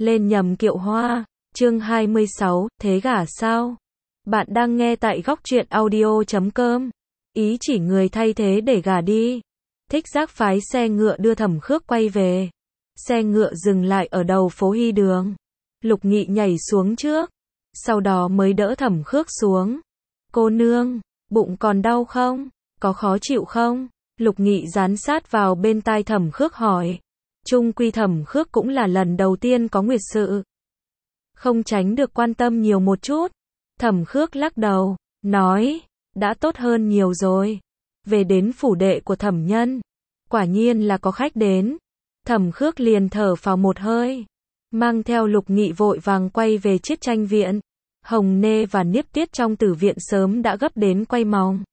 lên nhầm kiệu hoa. Chương 26, thế gả sao? Bạn đang nghe tại góc truyện audio.com. Ý chỉ người thay thế để gả đi. Thích Giác phái xe ngựa đưa Thẩm Khước quay về. Xe ngựa dừng lại ở đầu phố Hy Đường. Lục Nghị nhảy xuống trước, sau đó mới đỡ Thẩm Khước xuống. Cô nương, bụng còn đau không? Có khó chịu không? Lục Nghị dán sát vào bên tai Thẩm Khước hỏi. Chung quy Thẩm Khước cũng là lần đầu tiên có nguyệt sự, không tránh được quan tâm nhiều một chút. Thẩm Khước lắc đầu, nói, đã tốt hơn nhiều rồi. Về đến phủ đệ của Thẩm Nhân, quả nhiên là có khách đến. Thẩm Khước liền thở phào một hơi, mang theo Lục Nghị vội vàng quay về Chiết Tranh viện. Hồng Nê và Niếp Tuyết trong tử viện sớm đã gấp đến quay mòng.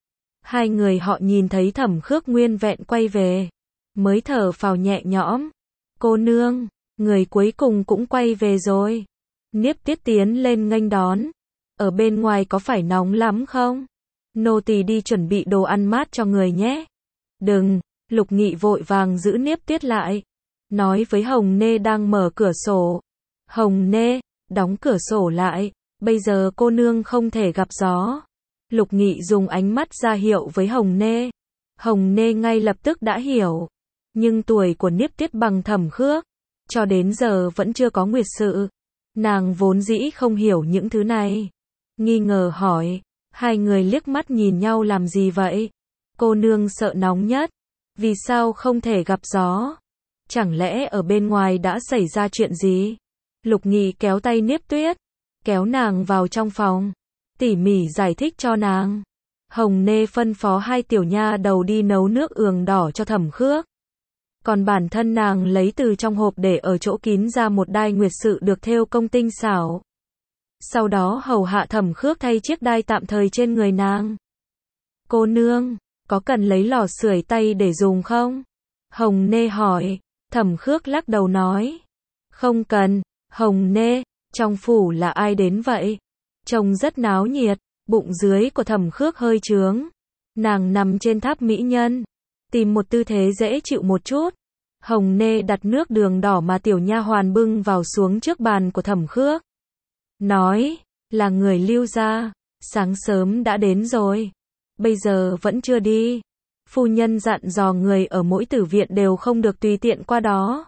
Hai người họ nhìn thấy Thẩm Khước nguyên vẹn quay về, mới thở phào nhẹ nhõm. Cô nương, người cuối cùng cũng quay về rồi. Niếp Tuyết tiến lên nghênh đón. Ở bên ngoài có phải nóng lắm không? Nô tỳ đi chuẩn bị đồ ăn mát cho người nhé. Đừng, Lục Nghị vội vàng giữ Niếp Tuyết lại, nói với Hồng Nê đang mở cửa sổ. Hồng Nê, đóng cửa sổ lại, bây giờ cô nương không thể gặp gió. Lục Nghị dùng ánh mắt ra hiệu với Hồng Nê. Hồng Nê ngay lập tức đã hiểu. Nhưng tuổi của Niếp Tuyết bằng Thẩm Khước, cho đến giờ vẫn chưa có nguyệt sự. Nàng vốn dĩ không hiểu những thứ này. Nghi ngờ hỏi, hai người liếc mắt nhìn nhau làm gì vậy? Cô nương sợ nóng nhất, vì sao không thể gặp gió? Chẳng lẽ ở bên ngoài đã xảy ra chuyện gì? Lục Nghị kéo tay Niếp Tuyết, kéo nàng vào trong phòng, tỉ mỉ giải thích cho nàng. Hồng Nê phân phó hai tiểu nha đầu đi nấu nước ường đỏ cho Thẩm Khước. Còn bản thân nàng lấy từ trong hộp để ở chỗ kín ra một đai nguyệt sự được thêu công tinh xảo. Sau đó hầu hạ Thẩm Khước thay chiếc đai tạm thời trên người nàng. Cô nương, có cần lấy lò sưởi tay để dùng không? Hồng Nê hỏi. Thẩm Khước lắc đầu nói, không cần. Hồng Nê, trong phủ là ai đến vậy? Trông rất náo nhiệt. Bụng dưới của Thẩm Khước hơi trướng. Nàng nằm trên tháp mỹ nhân, tìm một tư thế dễ chịu một chút. Hồng Nê đặt nước đường đỏ mà tiểu nha hoàn bưng vào xuống trước bàn của Thẩm Khước. Nói, là người Lưu gia, sáng sớm đã đến rồi. Bây giờ vẫn chưa đi. Phu nhân dặn dò người ở mỗi tử viện đều không được tùy tiện qua đó.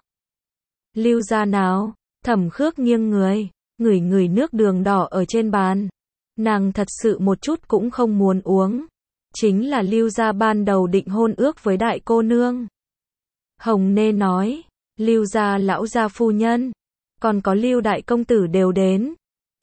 Lưu gia nào? Thẩm Khước nghiêng người, ngửi ngửi nước đường đỏ ở trên bàn. Nàng thật sự một chút cũng không muốn uống. Chính là Lưu gia ban đầu định hôn ước với đại cô nương. Hồng Nê nói, Lưu gia lão gia phu nhân, còn có Lưu đại công tử đều đến.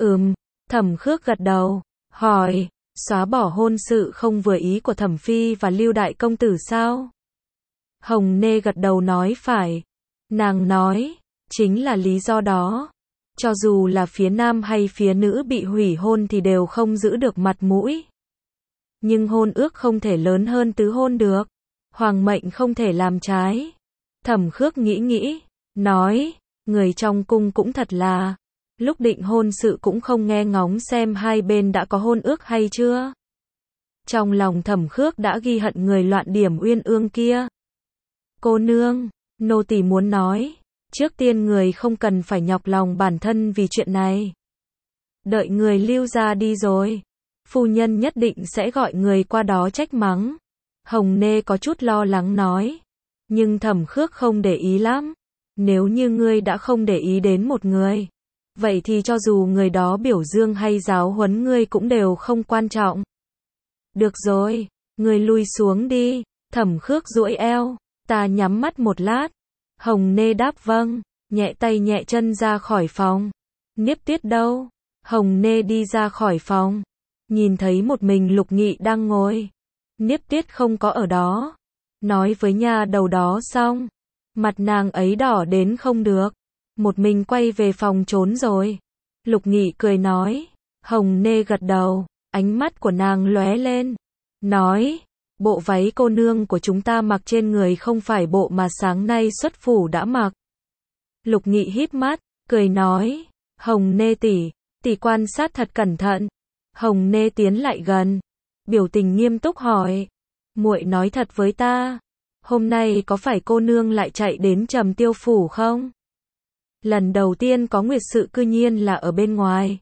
Thẩm Khước gật đầu, hỏi, xóa bỏ hôn sự không vừa ý của Thẩm phi và Lưu đại công tử sao? Hồng Nê gật đầu nói phải. Nàng nói, chính là lý do đó. Cho dù là phía nam hay phía nữ bị hủy hôn thì đều không giữ được mặt mũi. Nhưng hôn ước không thể lớn hơn tứ hôn được. Hoàng mệnh không thể làm trái. Thẩm Khước nghĩ, nói, người trong cung cũng thật là, lúc định hôn sự cũng không nghe ngóng xem hai bên đã có hôn ước hay chưa. Trong lòng Thẩm Khước đã ghi hận người loạn điểm uyên ương kia. Cô nương, nô tỳ muốn nói, trước tiên người không cần phải nhọc lòng bản thân vì chuyện này. Đợi người Lưu gia đi rồi, phu nhân nhất định sẽ gọi người qua đó trách mắng. Hồng Nê có chút lo lắng nói. Nhưng Thẩm Khước không để ý lắm. Nếu như ngươi đã không để ý đến một người, vậy thì cho dù người đó biểu dương hay giáo huấn ngươi cũng đều không quan trọng. Được rồi, ngươi lui xuống đi. Thẩm Khước duỗi eo, ta nhắm mắt một lát. Hồng Nê đáp vâng, nhẹ tay nhẹ chân ra khỏi phòng. Niếp Tuyết đâu? Hồng Nê đi ra khỏi phòng, nhìn thấy một mình Lục Nghị đang ngồi. Niếp Tuyết không có ở đó. Nói với nha đầu đó xong, mặt nàng ấy đỏ đến không được, một mình quay về phòng trốn rồi. Lục Nghị cười nói. Hồng Nê gật đầu, ánh mắt của nàng lóe lên, nói, bộ váy cô nương của chúng ta mặc trên người không phải bộ mà sáng nay xuất phủ đã mặc. Lục Nghị híp mắt, cười nói, Hồng Nê tỷ, tỷ quan sát thật cẩn thận. Hồng Nê tiến lại gần, biểu tình nghiêm túc hỏi, muội nói thật với ta, hôm nay có phải cô nương lại chạy đến Trầm Tiêu phủ không? Lần đầu tiên có nguyệt sự cư nhiên là ở bên ngoài.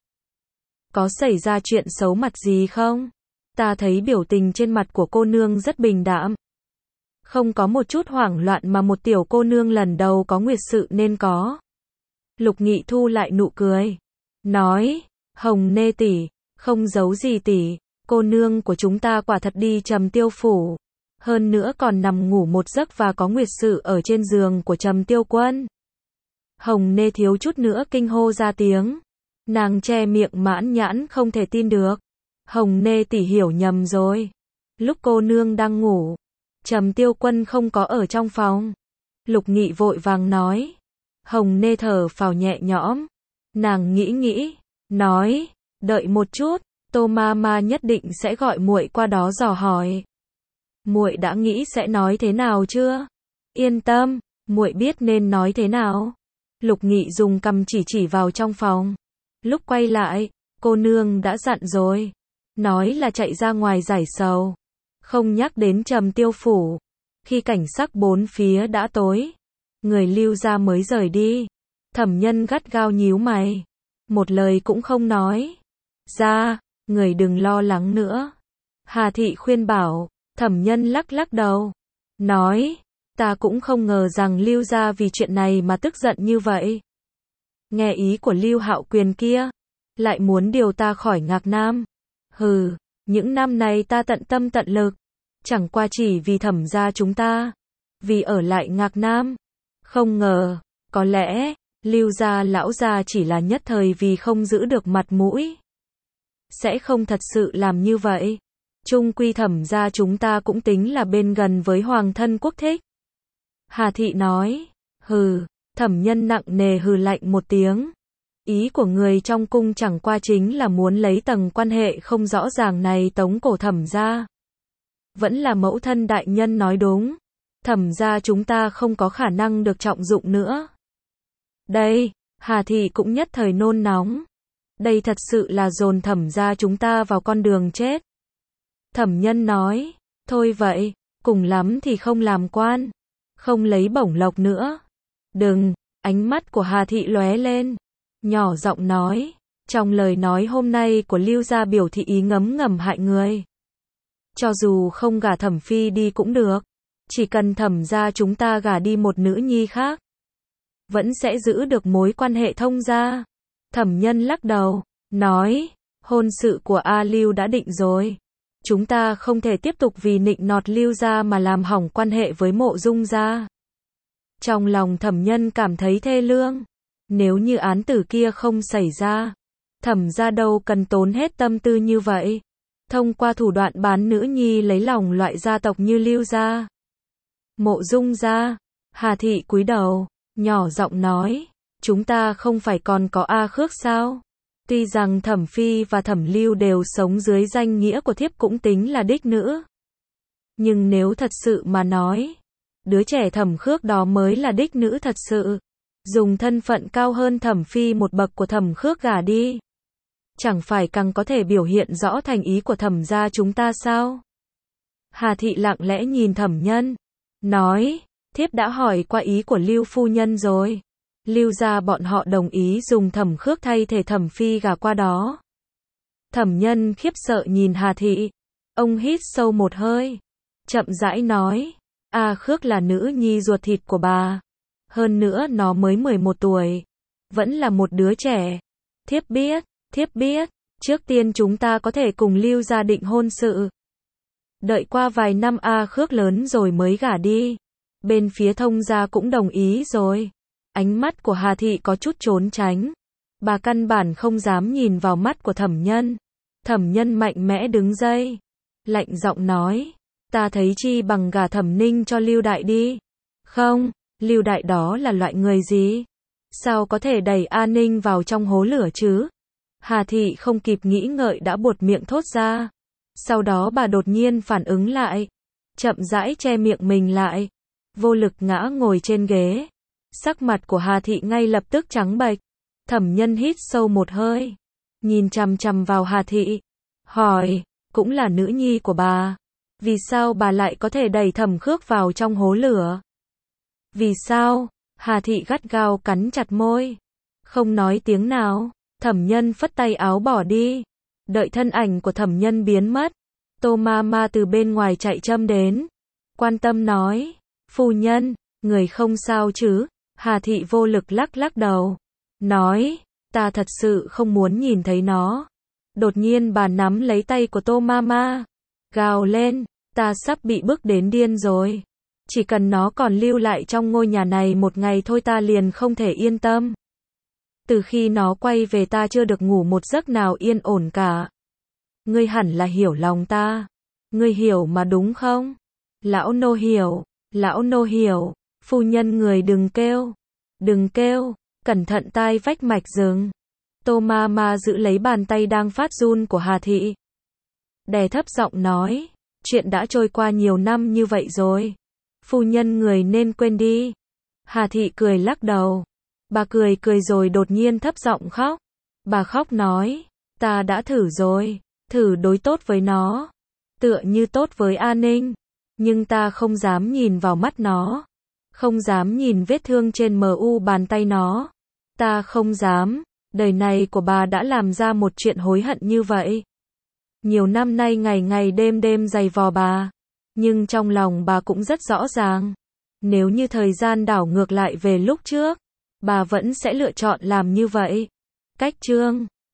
Có xảy ra chuyện xấu mặt gì không? Ta thấy biểu tình trên mặt của cô nương rất bình đạm. Không có một chút hoảng loạn mà một tiểu cô nương lần đầu có nguyệt sự nên có. Lục Nghị thu lại nụ cười. Nói, Hồng Nê tỷ, không giấu gì tỷ, cô nương của chúng ta quả thật đi Trầm Tiêu phủ. Hơn nữa còn nằm ngủ một giấc và có nguyệt sự ở trên giường của Trầm Tiêu Quân. Hồng Nê thiếu chút nữa kinh hô ra tiếng. Nàng che miệng mãn nhãn không thể tin được. Hồng Nê tỷ hiểu nhầm rồi. Lúc cô nương đang ngủ, Trầm Tiêu Quân không có ở trong phòng. Lục Nghị vội vàng nói. Hồng Nê thở phào nhẹ nhõm. Nàng nghĩ, nói, đợi một chút, Tô Mama nhất định sẽ gọi muội qua đó dò hỏi. Muội đã nghĩ sẽ nói thế nào chưa? Yên tâm, muội biết nên nói thế nào. Lục Nghị dùng cằm chỉ vào trong phòng. Lúc quay lại, cô nương đã dặn rồi. Nói là chạy ra ngoài giải sầu. Không nhắc đến Trầm Tiêu phủ. Khi cảnh sắc bốn phía đã tối, người Lưu gia mới rời đi. Thẩm Nhân gắt gao nhíu mày. Một lời cũng không nói. Ra, người đừng lo lắng nữa. Hà Thị khuyên bảo. Thẩm Nhân lắc đầu. Nói, ta cũng không ngờ rằng Lưu gia vì chuyện này mà tức giận như vậy. Nghe ý của Lưu Hạo Quyền kia, lại muốn điều ta khỏi Ngạc Nam. Hừ, những năm này ta tận tâm tận lực, chẳng qua chỉ vì Thẩm gia chúng ta, vì ở lại Ngạc Nam. Không ngờ, có lẽ, Lưu gia lão gia chỉ là nhất thời vì không giữ được mặt mũi. Sẽ không thật sự làm như vậy. Chung quy Thẩm gia chúng ta cũng tính là bên gần với hoàng thân quốc thích. Hà Thị nói. Hừ. Thẩm Nhân nặng nề hừ lạnh một tiếng. Ý của người trong cung chẳng qua chính là muốn lấy tầng quan hệ không rõ ràng này tống cổ Thẩm gia. Vẫn là mẫu thân đại nhân nói đúng. Thẩm gia chúng ta không có khả năng được trọng dụng nữa. Đây, Hà Thị cũng nhất thời nôn nóng. Đây thật sự là dồn Thẩm gia chúng ta vào con đường chết. Thẩm Nhân nói, thôi vậy, cùng lắm thì không làm quan, không lấy bổng lộc nữa. Đừng, ánh mắt của Hà Thị lóe lên, nhỏ giọng nói, trong lời nói hôm nay của Lưu gia biểu thị ý ngấm hại người. Cho dù không gả Thẩm phi đi cũng được, chỉ cần Thẩm gia chúng ta gả đi một nữ nhi khác, vẫn sẽ giữ được mối quan hệ thông gia. Thẩm Nhân lắc đầu, nói, hôn sự của A Lưu đã định rồi. Chúng ta không thể tiếp tục vì nịnh nọt Lưu gia mà làm hỏng quan hệ với Mộ Dung gia. Trong lòng Thẩm Nhân cảm thấy thê lương. Nếu như án tử kia không xảy ra, Thẩm gia đâu cần tốn hết tâm tư như vậy. Thông qua thủ đoạn bán nữ nhi lấy lòng loại gia tộc như Lưu gia. Mộ Dung gia. Hà Thị cúi đầu, nhỏ giọng nói, chúng ta không phải còn có A Khước sao? Tuy rằng Thẩm phi và Thẩm Lưu đều sống dưới danh nghĩa của thiếp cũng tính là đích nữ. Nhưng nếu thật sự mà nói, đứa trẻ Thẩm Khước đó mới là đích nữ thật sự. Dùng thân phận cao hơn Thẩm phi một bậc của Thẩm Khước gả đi, chẳng phải càng có thể biểu hiện rõ thành ý của Thẩm gia chúng ta sao? Hà Thị lặng lẽ nhìn Thẩm Nhân, nói, thiếp đã hỏi qua ý của Lưu phu nhân rồi. Lưu gia bọn họ đồng ý dùng Thẩm Khước thay thể Thẩm phi gả qua đó. Thẩm Nhân khiếp sợ nhìn Hà Thị. Ông hít sâu một hơi, chậm rãi nói, A Khước là nữ nhi ruột thịt của bà. Hơn nữa nó mới 11 tuổi. Vẫn là một đứa trẻ. Thiếp biết. Trước tiên chúng ta có thể cùng Lưu gia định hôn sự. Đợi qua vài năm A Khước lớn rồi mới gả đi. Bên phía Thông gia cũng đồng ý rồi. Ánh mắt của Hà Thị có chút trốn tránh. Bà căn bản không dám nhìn vào mắt của Thẩm Nhân. Thẩm Nhân mạnh mẽ đứng dậy, lạnh giọng nói, ta thấy chi bằng gả Thẩm Ninh cho Lưu đại đi. Không, Lưu đại đó là loại người gì? Sao có thể đẩy A Ninh vào trong hố lửa chứ? Hà Thị không kịp nghĩ ngợi đã buột miệng thốt ra. Sau đó bà đột nhiên phản ứng lại, chậm rãi che miệng mình lại, vô lực ngã ngồi trên ghế. Sắc mặt của Hà Thị ngay lập tức trắng bệch. Thẩm Nhân hít sâu một hơi, nhìn chằm chằm vào Hà Thị, hỏi, cũng là nữ nhi của bà, vì sao bà lại có thể đẩy Thẩm Khước vào trong hố lửa? Vì sao? Hà Thị gắt gao cắn chặt môi, không nói tiếng nào. Thẩm Nhân phất tay áo bỏ đi. Đợi thân ảnh của Thẩm Nhân biến mất, Tô Mama từ bên ngoài chạy châm đến, quan tâm nói, phu nhân, người không sao chứ? Hà Thị vô lực lắc lắc đầu, nói, ta thật sự không muốn nhìn thấy nó. Đột nhiên bà nắm lấy tay của Tô Mama, gào lên, ta sắp bị bức đến điên rồi. Chỉ cần nó còn lưu lại trong ngôi nhà này một ngày thôi ta liền không thể yên tâm. Từ khi nó quay về ta chưa được ngủ một giấc nào yên ổn cả. Ngươi hẳn là hiểu lòng ta. Ngươi hiểu mà đúng không? Lão nô hiểu, lão nô hiểu. Phu nhân người đừng kêu. Đừng kêu, cẩn thận tai vách mạch rừng. Tô Mama giữ lấy bàn tay đang phát run của Hà Thị. Đè thấp giọng nói, chuyện đã trôi qua nhiều năm như vậy rồi. Phu nhân người nên quên đi. Hà Thị cười lắc đầu. Bà cười cười rồi đột nhiên thấp giọng khóc. Bà khóc nói, ta đã thử rồi, thử đối tốt với nó, tựa như tốt với A Ninh, nhưng ta không dám nhìn vào mắt nó, không dám nhìn vết thương trên mu bàn tay nó, ta không dám. Đời này của bà đã làm ra một chuyện hối hận như vậy. Nhiều năm nay ngày ngày đêm đêm giày vò bà, nhưng trong lòng bà cũng rất rõ ràng, nếu như thời gian đảo ngược lại về lúc trước, bà vẫn sẽ lựa chọn làm như vậy. Cách chương